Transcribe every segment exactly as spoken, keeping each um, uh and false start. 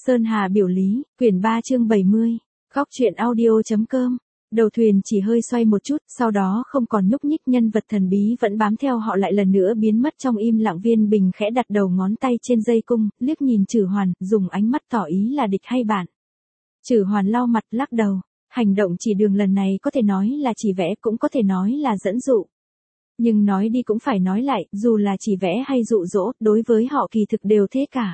Sơn Hà biểu lý, quyển ba chương bảy mươi. Góc truyện audio.com. Đầu thuyền chỉ hơi xoay một chút, sau đó không còn nhúc nhích, nhân vật thần bí vẫn bám theo họ lại lần nữa biến mất trong im lặng. Viên Bình khẽ đặt đầu ngón tay trên dây cung, liếc nhìn Trử Hoàn, dùng ánh mắt tỏ ý là địch hay bạn. Trử Hoàn lau mặt lắc đầu, hành động chỉ đường lần này có thể nói là chỉ vẽ, cũng có thể nói là dẫn dụ. Nhưng nói đi cũng phải nói lại, dù là chỉ vẽ hay dụ dỗ, đối với họ kỳ thực đều thế cả.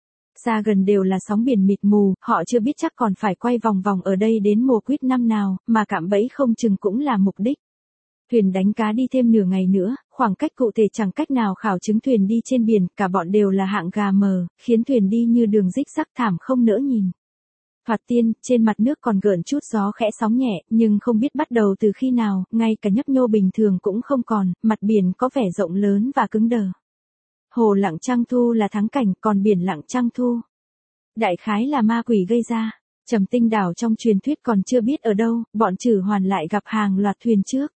Xa gần đều là sóng biển mịt mù, họ chưa biết chắc còn phải quay vòng vòng ở đây đến mùa quýt năm nào, mà cạm bẫy không chừng cũng là mục đích. Thuyền đánh cá đi thêm nửa ngày nữa, khoảng cách cụ thể chẳng cách nào khảo chứng. Thuyền đi trên biển, cả bọn đều là hạng gà mờ, khiến thuyền đi như đường rích rắc thảm không nỡ nhìn. Thoạt tiên, trên mặt nước còn gợn chút gió khẽ sóng nhẹ, nhưng không biết bắt đầu từ khi nào, ngay cả nhấp nhô bình thường cũng không còn, mặt biển có vẻ rộng lớn và cứng đờ. Hồ lặng trăng thu là thắng cảnh, còn biển lặng trăng thu đại khái là ma quỷ gây ra. Trầm Tinh đảo trong truyền thuyết còn chưa biết ở đâu, bọn Trử Hoàn lại gặp hàng loạt thuyền trước.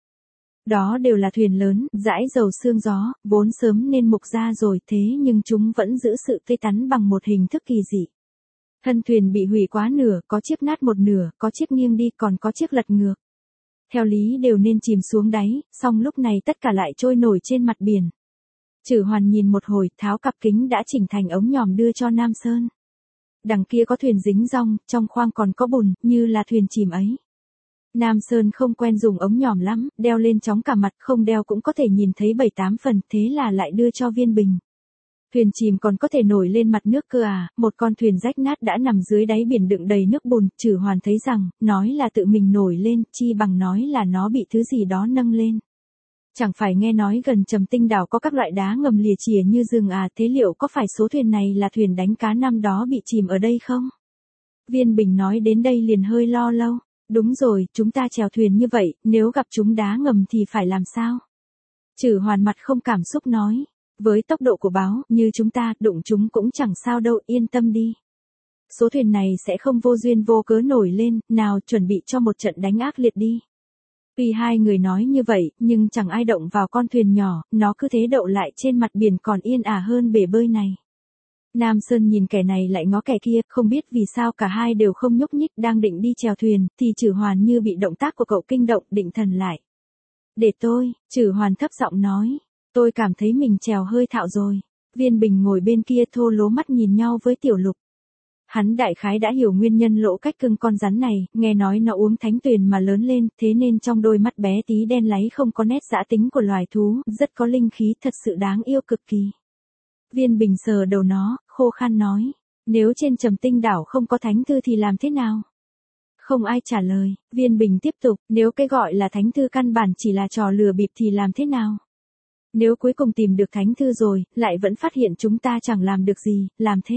Đó đều là thuyền lớn, dãi dầu sương gió, vốn sớm nên mục ra rồi, thế nhưng chúng vẫn giữ sự tươi tắn bằng một hình thức kỳ dị. Thân thuyền bị hủy quá nửa, có chiếc nát một nửa, có chiếc nghiêng đi, còn có chiếc lật ngược. Theo lý đều nên chìm xuống đáy, song lúc này tất cả lại trôi nổi trên mặt biển. Trử Hoàn nhìn một hồi, tháo cặp kính đã chỉnh thành ống nhòm đưa cho Nam Sơn. Đằng kia có thuyền dính rong, trong khoang còn có bùn, như là thuyền chìm ấy. Nam Sơn không quen dùng ống nhòm lắm, đeo lên chóng cả mặt, không đeo cũng có thể nhìn thấy bảy tám phần, thế là lại đưa cho Viên Bình. Thuyền chìm còn có thể nổi lên mặt nước cơ à, một con thuyền rách nát đã nằm dưới đáy biển đựng đầy nước bùn. Trử Hoàn thấy rằng, nói là tự mình nổi lên, chi bằng nói là nó bị thứ gì đó nâng lên. Chẳng phải nghe nói gần Trầm Tinh đảo có các loại đá ngầm lìa chìa như rừng à, thế liệu có phải số thuyền này là thuyền đánh cá năm đó bị chìm ở đây không? Viên Bình nói đến đây liền hơi lo lâu. Đúng rồi, chúng ta chèo thuyền như vậy, nếu gặp chúng đá ngầm thì phải làm sao? Trử Hoàn mặt không cảm xúc nói. Với tốc độ của báo, như chúng ta, đụng chúng cũng chẳng sao đâu, yên tâm đi. Số thuyền này sẽ không vô duyên vô cớ nổi lên, nào chuẩn bị cho một trận đánh ác liệt đi. Tuy hai người nói như vậy, nhưng chẳng ai động vào con thuyền nhỏ, nó cứ thế đậu lại trên mặt biển còn yên ả hơn bể bơi này. Nam Sơn nhìn kẻ này lại ngó kẻ kia, không biết vì sao cả hai đều không nhúc nhích, đang định đi chèo thuyền, thì Trử Hoàn như bị động tác của cậu kinh động, định thần lại. Để tôi, Trử Hoàn thấp giọng nói, tôi cảm thấy mình chèo hơi thạo rồi. Viên Bình ngồi bên kia thô lố mắt nhìn nhau với Tiểu Lục. Hắn đại khái đã hiểu nguyên nhân lỗ cách cưng con rắn này, nghe nói nó uống thánh tuyền mà lớn lên, thế nên trong đôi mắt bé tí đen láy không có nét dã tính của loài thú, rất có linh khí, thật sự đáng yêu cực kỳ. Viên Bình sờ đầu nó, khô khan nói, nếu trên Trầm Tinh đảo không có thánh thư thì làm thế nào? Không ai trả lời, Viên Bình tiếp tục, nếu cái gọi là thánh thư căn bản chỉ là trò lừa bịp thì làm thế nào? Nếu cuối cùng tìm được thánh thư rồi, lại vẫn phát hiện chúng ta chẳng làm được gì, làm thế?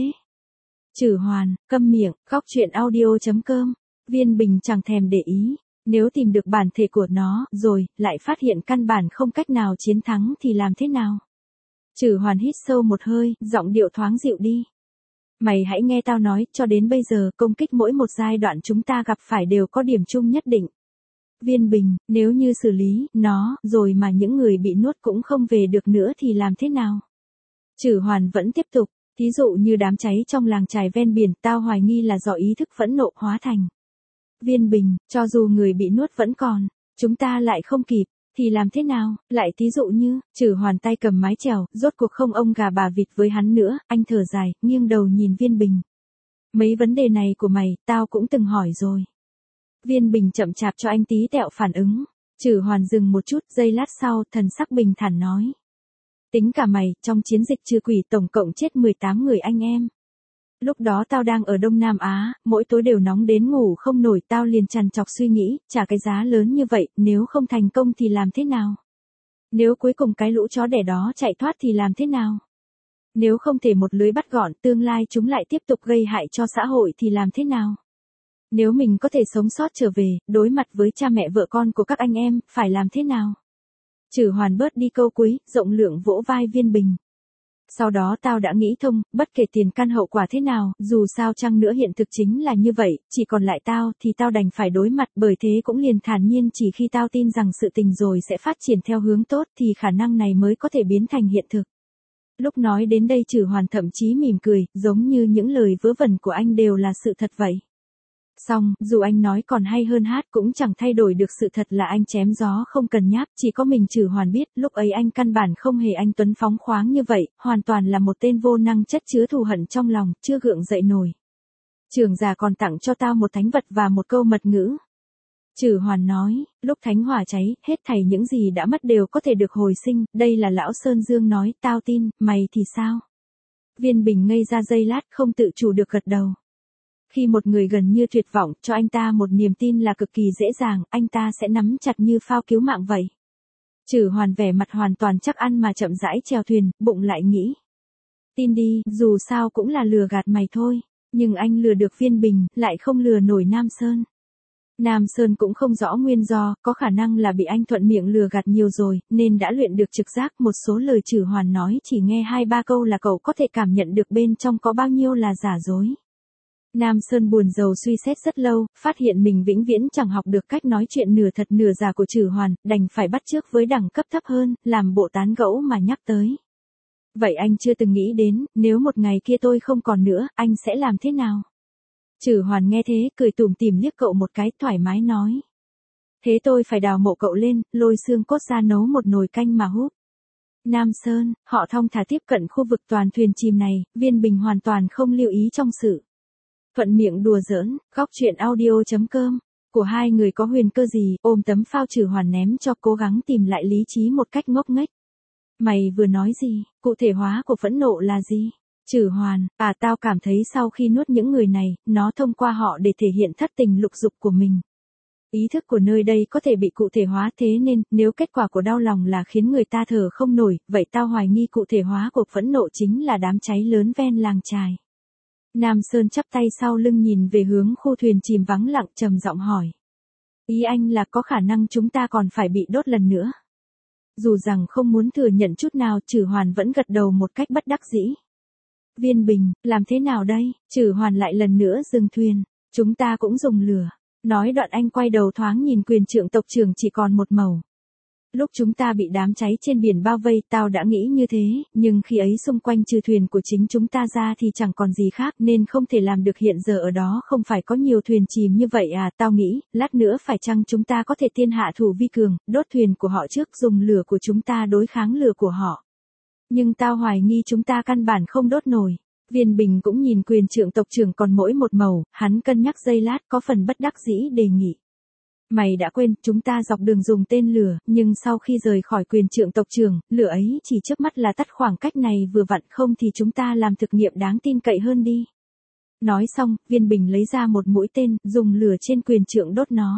Trử Hoàn, câm miệng, góc truyện audio.com. Viên Bình chẳng thèm để ý. Nếu tìm được bản thể của nó, rồi, lại phát hiện căn bản không cách nào chiến thắng thì làm thế nào? Trử Hoàn hít sâu một hơi, giọng điệu thoáng dịu đi. Mày hãy nghe tao nói, cho đến bây giờ, công kích mỗi một giai đoạn chúng ta gặp phải đều có điểm chung nhất định. Viên Bình, nếu như xử lý nó, rồi mà những người bị nuốt cũng không về được nữa thì làm thế nào? Trử Hoàn vẫn tiếp tục. Thí dụ như đám cháy trong làng chài ven biển, tao hoài nghi là do ý thức phẫn nộ hóa thành. Viên Bình, cho dù người bị nuốt vẫn còn, chúng ta lại không kịp, thì làm thế nào? Lại thí dụ như, Trử Hoàn tay cầm mái chèo, rốt cuộc không ông gà bà vịt với hắn nữa, anh thở dài, nghiêng đầu nhìn Viên Bình. Mấy vấn đề này của mày, tao cũng từng hỏi rồi. Viên Bình chậm chạp cho anh tí tẹo phản ứng. Trử Hoàn dừng một chút, giây lát sau, thần sắc bình thản nói. Tính cả mày, trong chiến dịch trừ quỷ tổng cộng chết mười tám người anh em. Lúc đó tao đang ở Đông Nam Á, mỗi tối đều nóng đến ngủ không nổi, tao liền trằn trọc suy nghĩ, trả cái giá lớn như vậy, nếu không thành công thì làm thế nào? Nếu cuối cùng cái lũ chó đẻ đó chạy thoát thì làm thế nào? Nếu không thể một lưới bắt gọn, tương lai chúng lại tiếp tục gây hại cho xã hội thì làm thế nào? Nếu mình có thể sống sót trở về, đối mặt với cha mẹ vợ con của các anh em, phải làm thế nào? Trử Hoàn bớt đi câu cuối, rộng lượng vỗ vai Viên Bình. Sau đó tao đã nghĩ thông, bất kể tiền căn hậu quả thế nào, dù sao chăng nữa hiện thực chính là như vậy, chỉ còn lại tao thì tao đành phải đối mặt, bởi thế cũng liền thản nhiên chỉ khi tao tin rằng sự tình rồi sẽ phát triển theo hướng tốt thì khả năng này mới có thể biến thành hiện thực. Lúc nói đến đây Trử Hoàn thậm chí mỉm cười, giống như những lời vớ vẩn của anh đều là sự thật vậy. Xong, dù anh nói còn hay hơn hát cũng chẳng thay đổi được sự thật là anh chém gió không cần nháp, chỉ có mình Trử Hoàn biết, lúc ấy anh căn bản không hề anh tuấn phóng khoáng như vậy, hoàn toàn là một tên vô năng chất chứa thù hận trong lòng, chưa gượng dậy nổi. Trưởng già còn tặng cho tao một thánh vật và một câu mật ngữ. Trử Hoàn nói, lúc thánh hỏa cháy, hết thảy những gì đã mất đều có thể được hồi sinh, đây là lão Sơn Dương nói, tao tin, mày thì sao? Viên Bình ngây ra giây lát không tự chủ được gật đầu. Khi một người gần như tuyệt vọng cho anh ta một niềm tin là cực kỳ dễ dàng, anh ta sẽ nắm chặt như phao cứu mạng vậy. Trử Hoàn vẻ mặt hoàn toàn chắc ăn mà chậm rãi chèo thuyền, bụng lại nghĩ. Tin đi, dù sao cũng là lừa gạt mày thôi, nhưng anh lừa được Viên Bình, lại không lừa nổi Nam Sơn. Nam Sơn cũng không rõ nguyên do, có khả năng là bị anh thuận miệng lừa gạt nhiều rồi, nên đã luyện được trực giác, một số lời Trử Hoàn nói chỉ nghe hai ba câu là cậu có thể cảm nhận được bên trong có bao nhiêu là giả dối. Nam Sơn buồn rầu suy xét rất lâu, phát hiện mình vĩnh viễn chẳng học được cách nói chuyện nửa thật nửa giả của Trử Hoàn, đành phải bắt chước với đẳng cấp thấp hơn, làm bộ tán gẫu mà nhắc tới. Vậy anh chưa từng nghĩ đến, nếu một ngày kia tôi không còn nữa, anh sẽ làm thế nào? Trử Hoàn nghe thế, cười tủm tỉm liếc cậu một cái, thoải mái nói. Thế tôi phải đào mộ cậu lên, lôi xương cốt ra nấu một nồi canh mà húp. Nam Sơn, họ thong thả tiếp cận khu vực toàn thuyền chìm này, Viên Bình hoàn toàn không lưu ý trong sự thuận miệng đùa giỡn, góc truyện audio chấm com của hai người có huyền cơ gì, ôm tấm phao Trử Hoàn ném cho, cố gắng tìm lại lý trí một cách ngốc nghếch. Mày vừa nói gì, cụ thể hóa của phẫn nộ là gì? Trử Hoàn, à tao cảm thấy sau khi nuốt những người này, nó thông qua họ để thể hiện thất tình lục dục của mình. Ý thức của nơi đây có thể bị cụ thể hóa, thế nên, nếu kết quả của đau lòng là khiến người ta thở không nổi, vậy tao hoài nghi cụ thể hóa của phẫn nộ chính là đám cháy lớn ven làng chài. Nam Sơn chắp tay sau lưng nhìn về hướng khu thuyền chìm vắng lặng, trầm giọng hỏi. Ý anh là có khả năng chúng ta còn phải bị đốt lần nữa. Dù rằng không muốn thừa nhận chút nào, Trử Hoàn vẫn gật đầu một cách bất đắc dĩ. Viên Bình, làm thế nào đây? Trử Hoàn lại lần nữa dừng thuyền. Chúng ta cũng dùng lửa. Nói đoạn anh quay đầu thoáng nhìn Quyền Trượng tộc trưởng chỉ còn một màu. Lúc chúng ta bị đám cháy trên biển bao vây, tao đã nghĩ như thế, nhưng khi ấy xung quanh trừ thuyền của chính chúng ta ra thì chẳng còn gì khác, nên không thể làm được. Hiện giờ ở đó không phải có nhiều thuyền chìm như vậy à? Tao nghĩ, lát nữa phải chăng chúng ta có thể tiên hạ thủ vi cường, đốt thuyền của họ trước, dùng lửa của chúng ta đối kháng lửa của họ. Nhưng tao hoài nghi chúng ta căn bản không đốt nổi. Viên Bình cũng nhìn Quyền Trượng tộc trưởng còn mỗi một màu, hắn cân nhắc giây lát, có phần bất đắc dĩ đề nghị. Mày đã quên, chúng ta dọc đường dùng tên lửa, nhưng sau khi rời khỏi Quyền Trượng tộc trưởng, lửa ấy chỉ chớp mắt là tắt, khoảng cách này vừa vặn, không thì chúng ta làm thực nghiệm đáng tin cậy hơn đi. Nói xong, Viên Bình lấy ra một mũi tên, dùng lửa trên Quyền Trượng đốt nó.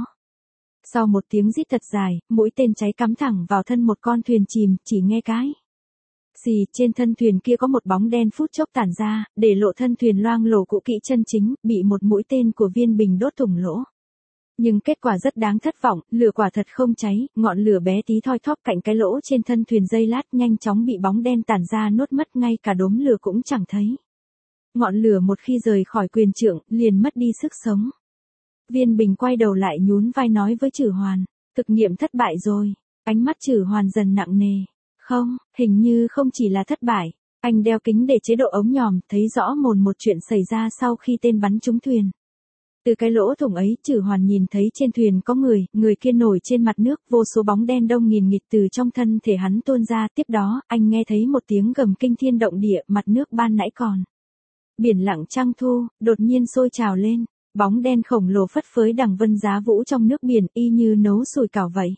Sau một tiếng rít thật dài, mũi tên cháy cắm thẳng vào thân một con thuyền chìm, chỉ nghe cái. Xì, trên thân thuyền kia có một bóng đen phút chốc tản ra, để lộ thân thuyền loang lổ cũ kỹ chân chính, bị một mũi tên của Viên Bình đốt thủng lỗ. Nhưng kết quả rất đáng thất vọng, lửa quả thật không cháy, ngọn lửa bé tí thoi thóp cạnh cái lỗ trên thân thuyền, giây lát nhanh chóng bị bóng đen tản ra nuốt mất, ngay cả đốm lửa cũng chẳng thấy. Ngọn lửa một khi rời khỏi Quyền Trượng, liền mất đi sức sống. Viên Bình quay đầu lại nhún vai nói với Trử Hoàn, thực nghiệm thất bại rồi. Ánh mắt Trử Hoàn dần nặng nề. Không, hình như không chỉ là thất bại. Anh đeo kính để chế độ ống nhòm, thấy rõ mồn một chuyện xảy ra sau khi tên bắn trúng thuyền. Từ cái lỗ thủng ấy, Trử Hoàn nhìn thấy trên thuyền có người, người kia nổi trên mặt nước, vô số bóng đen đông nghìn nghịt từ trong thân thể hắn tuôn ra. Tiếp đó, anh nghe thấy một tiếng gầm kinh thiên động địa, mặt nước ban nãy còn biển lặng trăng thu, đột nhiên sôi trào lên. Bóng đen khổng lồ phất phới đằng vân giá vũ trong nước biển, y như nấu sủi cảo vậy.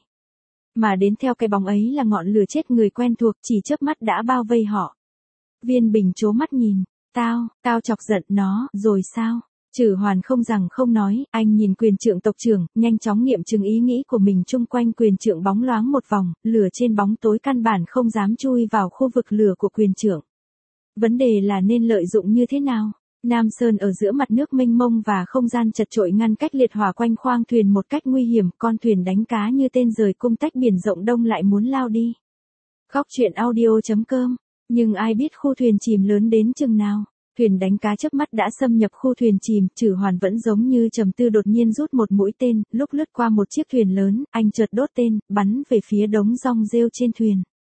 Mà đến theo cái bóng ấy là ngọn lửa chết người quen thuộc, chỉ chớp mắt đã bao vây họ. Viên Bình trố mắt nhìn, tao, tao chọc giận nó, rồi sao? Trử Hoàn không rằng không nói, anh nhìn Quyền Trượng tộc trưởng, nhanh chóng nghiệm chứng ý nghĩ của mình. Chung quanh Quyền Trượng bóng loáng một vòng, lửa trên bóng tối căn bản không dám chui vào khu vực lửa của Quyền Trượng. Vấn đề là nên lợi dụng như thế nào? Nam Sơn ở giữa mặt nước mênh mông và không gian chật chội ngăn cách liệt hỏa quanh khoang thuyền một cách nguy hiểm, con thuyền đánh cá như tên rời cung tách biển rộng đông lại muốn lao đi. Góc truyện audio chấm com, nhưng ai biết khu thuyền chìm lớn đến chừng nào. Thuyền đánh cá chớp mắt đã xâm nhập khu thuyền chìm, Trử Hoàn vẫn giống như trầm tư, đột nhiên rút một mũi tên, lúc lướt qua một chiếc thuyền lớn, anh chợt đốt tên, bắn về phía đống rong rêu trên thuyền.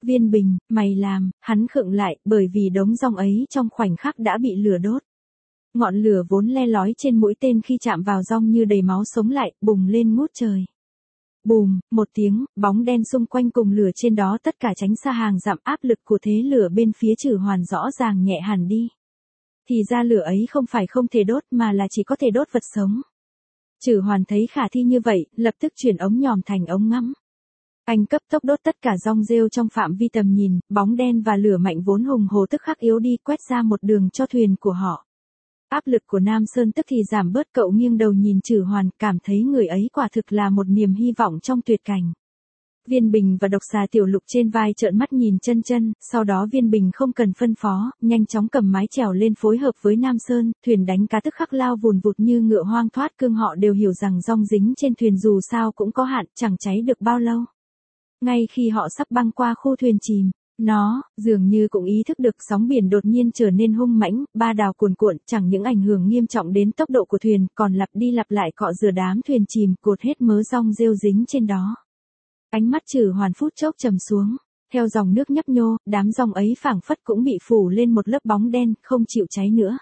Viên Bình, mày làm, hắn khựng lại, bởi vì đống rong ấy trong khoảnh khắc đã bị lửa đốt. Ngọn lửa vốn le lói trên mũi tên khi chạm vào rong như đầy máu sống lại, bùng lên ngút trời. Bùm, một tiếng, bóng đen xung quanh cùng lửa trên đó tất cả tránh xa hàng dặm, áp lực của thế lửa bên phía Trử Hoàn rõ ràng nhẹ hẳn đi. Thì ra lửa ấy không phải không thể đốt mà là chỉ có thể đốt vật sống. Trử Hoàn thấy khả thi như vậy, lập tức chuyển ống nhòm thành ống ngắm. Anh cấp tốc đốt tất cả rong rêu trong phạm vi tầm nhìn, bóng đen và lửa mạnh vốn hùng hồ tức khắc yếu đi, quét ra một đường cho thuyền của họ. Áp lực của Nam Sơn tức thì giảm bớt, cậu nghiêng đầu nhìn Trử Hoàn, cảm thấy người ấy quả thực là một niềm hy vọng trong tuyệt cảnh. Viên Bình và độc xà Tiểu Lục trên vai trợn mắt nhìn chân chân, sau đó Viên Bình không cần phân phó, nhanh chóng cầm mái chèo lên phối hợp với Nam Sơn, thuyền đánh cá tức khắc lao vùn vụt như ngựa hoang thoát cương, họ đều hiểu rằng rong dính trên thuyền dù sao cũng có hạn, chẳng cháy được bao lâu. Ngay khi họ sắp băng qua khu thuyền chìm, nó, dường như cũng ý thức được sóng biển đột nhiên trở nên hung mãnh, ba đào cuồn cuộn, chẳng những ảnh hưởng nghiêm trọng đến tốc độ của thuyền, còn lặp đi lặp lại cọ rửa đám thuyền chìm, cột hết mớ rong rêu dính trên đó. Ánh mắt Trử Hoàn phút chốc trầm xuống, theo dòng nước nhấp nhô, đám rong ấy phảng phất cũng bị phủ lên một lớp bóng đen, không chịu cháy nữa.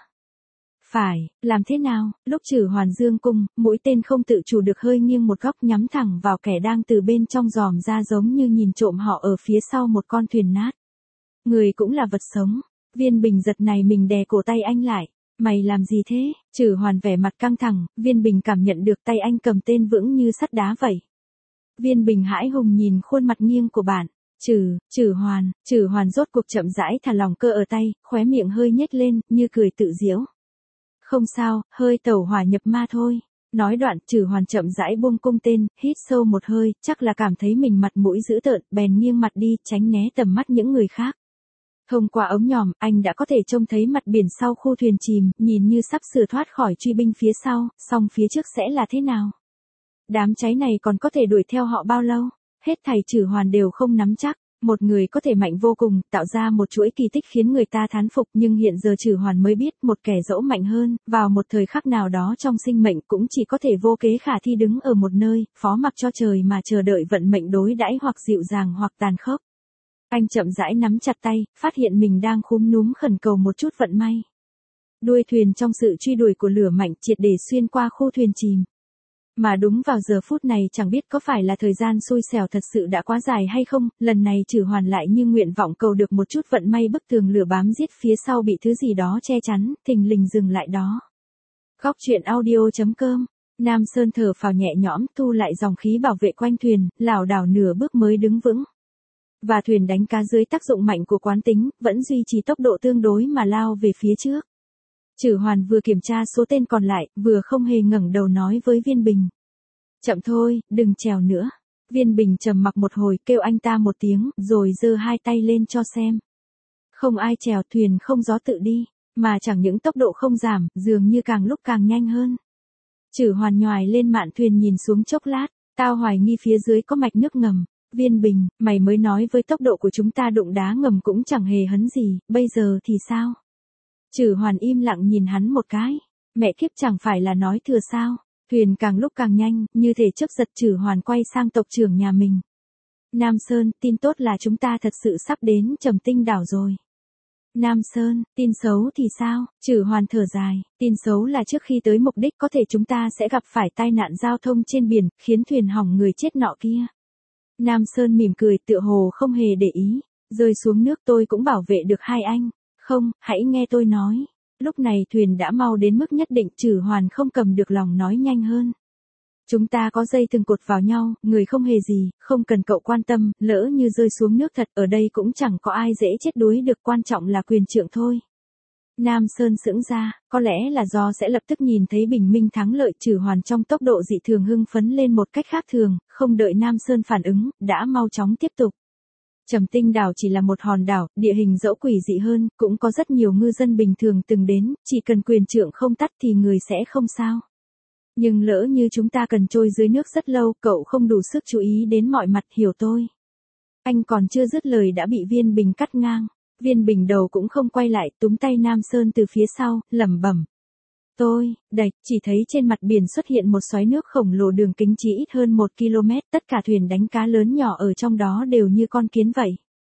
Phải, làm thế nào? Lúc Trử Hoàn dương cung, mũi tên không tự chủ được hơi nghiêng một góc nhắm thẳng vào kẻ đang từ bên trong giòm ra, giống như nhìn trộm họ ở phía sau một con thuyền nát. Người cũng là vật sống. Viên Bình giật này mình đè cổ tay anh lại. Mày làm gì thế? Trử Hoàn vẻ mặt căng thẳng, Viên Bình cảm nhận được tay anh cầm tên vững như sắt đá vậy. Viên Bình hãi hùng nhìn khuôn mặt nghiêng của bạn. Trử, Trử Hoàn, Trử Hoàn rốt cuộc chậm rãi thả lỏng cơ ở tay, khóe miệng hơi nhếch lên, như cười tự giễu. Không sao, hơi tẩu hỏa nhập ma thôi. Nói đoạn, Trử Hoàn chậm rãi buông cung tên, hít sâu một hơi, chắc là cảm thấy mình mặt mũi dữ tợn, bèn nghiêng mặt đi, tránh né tầm mắt những người khác. Thông qua ống nhòm, anh đã có thể trông thấy mặt biển sau khu thuyền chìm, nhìn như sắp sửa thoát khỏi truy binh phía sau, song phía trước sẽ là thế nào? Đám cháy này còn có thể đuổi theo họ bao lâu? Hết thảy Trử Hoàn đều không nắm chắc. Một người có thể mạnh vô cùng, tạo ra một chuỗi kỳ tích khiến người ta thán phục, nhưng hiện giờ Trử Hoàn mới biết, một kẻ dẫu mạnh hơn, vào một thời khắc nào đó trong sinh mệnh cũng chỉ có thể vô kế khả thi đứng ở một nơi, phó mặc cho trời mà chờ đợi vận mệnh đối đãi, hoặc dịu dàng hoặc tàn khốc. Anh chậm rãi nắm chặt tay, phát hiện mình đang khúm núm khẩn cầu một chút vận may. Đuôi thuyền trong sự truy đuổi của lửa mạnh triệt để xuyên qua khu thuyền chìm. Mà đúng vào giờ phút này, chẳng biết có phải là thời gian xui xẻo thật sự đã quá dài hay không, lần này Trử Hoàn lại như nguyện vọng cầu được một chút vận may, bức tường lửa bám giết phía sau bị thứ gì đó che chắn, thình lình dừng lại đó. Góc truyện audio chấm com. Nam Sơn thở phào nhẹ nhõm, thu lại dòng khí bảo vệ quanh thuyền, lảo đảo nửa bước mới đứng vững. Và thuyền đánh cá dưới tác dụng mạnh của quán tính, vẫn duy trì tốc độ tương đối mà lao về phía trước. Trử Hoàn vừa kiểm tra số tên còn lại, vừa không hề ngẩng đầu nói với Viên Bình. Chậm thôi, đừng trèo nữa. Viên Bình trầm mặc một hồi, kêu anh ta một tiếng, rồi giơ hai tay lên cho xem. Không ai trèo, thuyền không gió tự đi, mà chẳng những tốc độ không giảm, dường như càng lúc càng nhanh hơn. Trử Hoàn nhoài lên mạn thuyền nhìn xuống chốc lát, tao hoài nghi phía dưới có mạch nước ngầm. Viên Bình, mày mới nói với tốc độ của chúng ta đụng đá ngầm cũng chẳng hề hấn gì, bây giờ thì sao? Trử Hoàn im lặng nhìn hắn một cái. Mẹ kiếp, chẳng phải là nói thừa sao? Thuyền càng lúc càng nhanh, như thể chớp giật. Trử Hoàn quay sang tộc trưởng nhà mình. Nam Sơn, tin tốt là chúng ta thật sự sắp đến Trầm Tinh đảo rồi. Nam Sơn, tin xấu thì sao? Trử Hoàn thở dài, tin xấu là trước khi tới mục đích có thể chúng ta sẽ gặp phải tai nạn giao thông trên biển, khiến thuyền hỏng người chết nọ kia. Nam Sơn mỉm cười, tựa hồ không hề để ý. Rơi xuống nước tôi cũng bảo vệ được hai anh. Không, hãy nghe tôi nói. Lúc này thuyền đã mau đến mức nhất định, Trử Hoàn không cầm được lòng nói nhanh hơn. Chúng ta có dây thừng cột vào nhau, người không hề gì, không cần cậu quan tâm, lỡ như rơi xuống nước thật, ở đây cũng chẳng có ai dễ chết đuối được, quan trọng là quyền trượng thôi. Nam Sơn sững ra, có lẽ là do sẽ lập tức nhìn thấy bình minh thắng lợi, Trử Hoàn trong tốc độ dị thường hưng phấn lên một cách khác thường, không đợi Nam Sơn phản ứng, đã mau chóng tiếp tục. Trầm Tinh đảo chỉ là một hòn đảo, địa hình dẫu quỷ dị hơn, cũng có rất nhiều ngư dân bình thường từng đến, chỉ cần quyền trượng không tắt thì người sẽ không sao. Nhưng lỡ như chúng ta cần trôi dưới nước rất lâu, cậu không đủ sức chú ý đến mọi mặt, hiểu tôi. Anh còn chưa dứt lời đã bị Viên Bình cắt ngang. Viên Bình đầu cũng không quay lại, túm tay Nam Sơn từ phía sau, lẩm bẩm. Tôi, đạch, chỉ thấy trên mặt biển xuất hiện một xoáy nước khổng lồ, đường kính chỉ ít hơn một ki lô mét, tất cả thuyền đánh cá lớn nhỏ ở trong đó đều như con kiến vậy.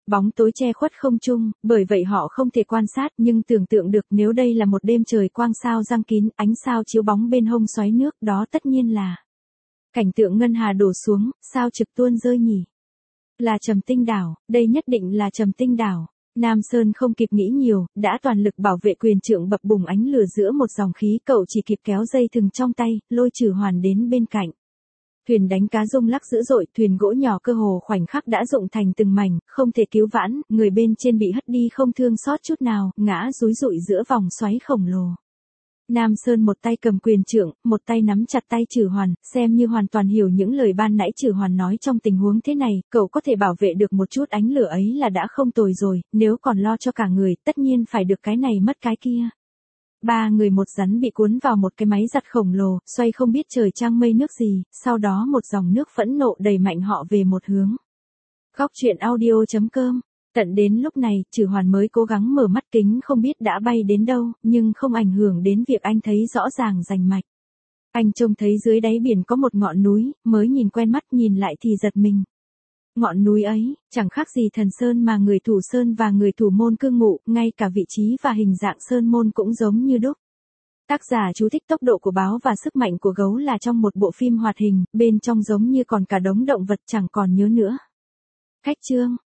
Bóng tối che khuất không trung, bởi vậy họ không thể quan sát, nhưng tưởng tượng được nếu đây là một đêm trời quang sao giăng kín, ánh sao chiếu bóng bên hông xoáy nước, đó tất nhiên là cảnh tượng ngân hà đổ xuống, sao trực tuôn rơi nhỉ. Là Trầm Tinh đảo, đây nhất định là Trầm Tinh đảo. Nam Sơn không kịp nghĩ nhiều, đã toàn lực bảo vệ quyền trượng bập bùng ánh lửa giữa một dòng khí, cậu chỉ kịp kéo dây thừng trong tay, lôi Trử Hoàn đến bên cạnh. Thuyền đánh cá rung lắc dữ dội, thuyền gỗ nhỏ cơ hồ khoảnh khắc đã rụng thành từng mảnh, không thể cứu vãn, người bên trên bị hất đi không thương xót chút nào, ngã rúi rụi giữa vòng xoáy khổng lồ. Nam Sơn một tay cầm quyền trượng, một tay nắm chặt tay Trử Hoàn, xem như hoàn toàn hiểu những lời ban nãy Trử Hoàn nói trong tình huống thế này, cậu có thể bảo vệ được một chút ánh lửa ấy là đã không tồi rồi, nếu còn lo cho cả người, tất nhiên phải được cái này mất cái kia. Ba người một rắn bị cuốn vào một cái máy giặt khổng lồ, xoay không biết trời trăng mây nước gì, sau đó một dòng nước phẫn nộ đẩy mạnh họ về một hướng. Góc truyện audio chấm com. Tận đến lúc này, Trử Hoàn mới cố gắng mở mắt, kính không biết đã bay đến đâu, nhưng không ảnh hưởng đến việc anh thấy rõ ràng rành mạch. Anh trông thấy dưới đáy biển có một ngọn núi, mới nhìn quen mắt, nhìn lại thì giật mình. Ngọn núi ấy, chẳng khác gì thần sơn mà người thủ sơn và người thủ môn cư ngụ, ngay cả vị trí và hình dạng sơn môn cũng giống như đúc. Tác giả chú thích tốc độ của báo và sức mạnh của gấu là trong một bộ phim hoạt hình, bên trong giống như còn cả đống động vật chẳng còn nhớ nữa. Khách chương.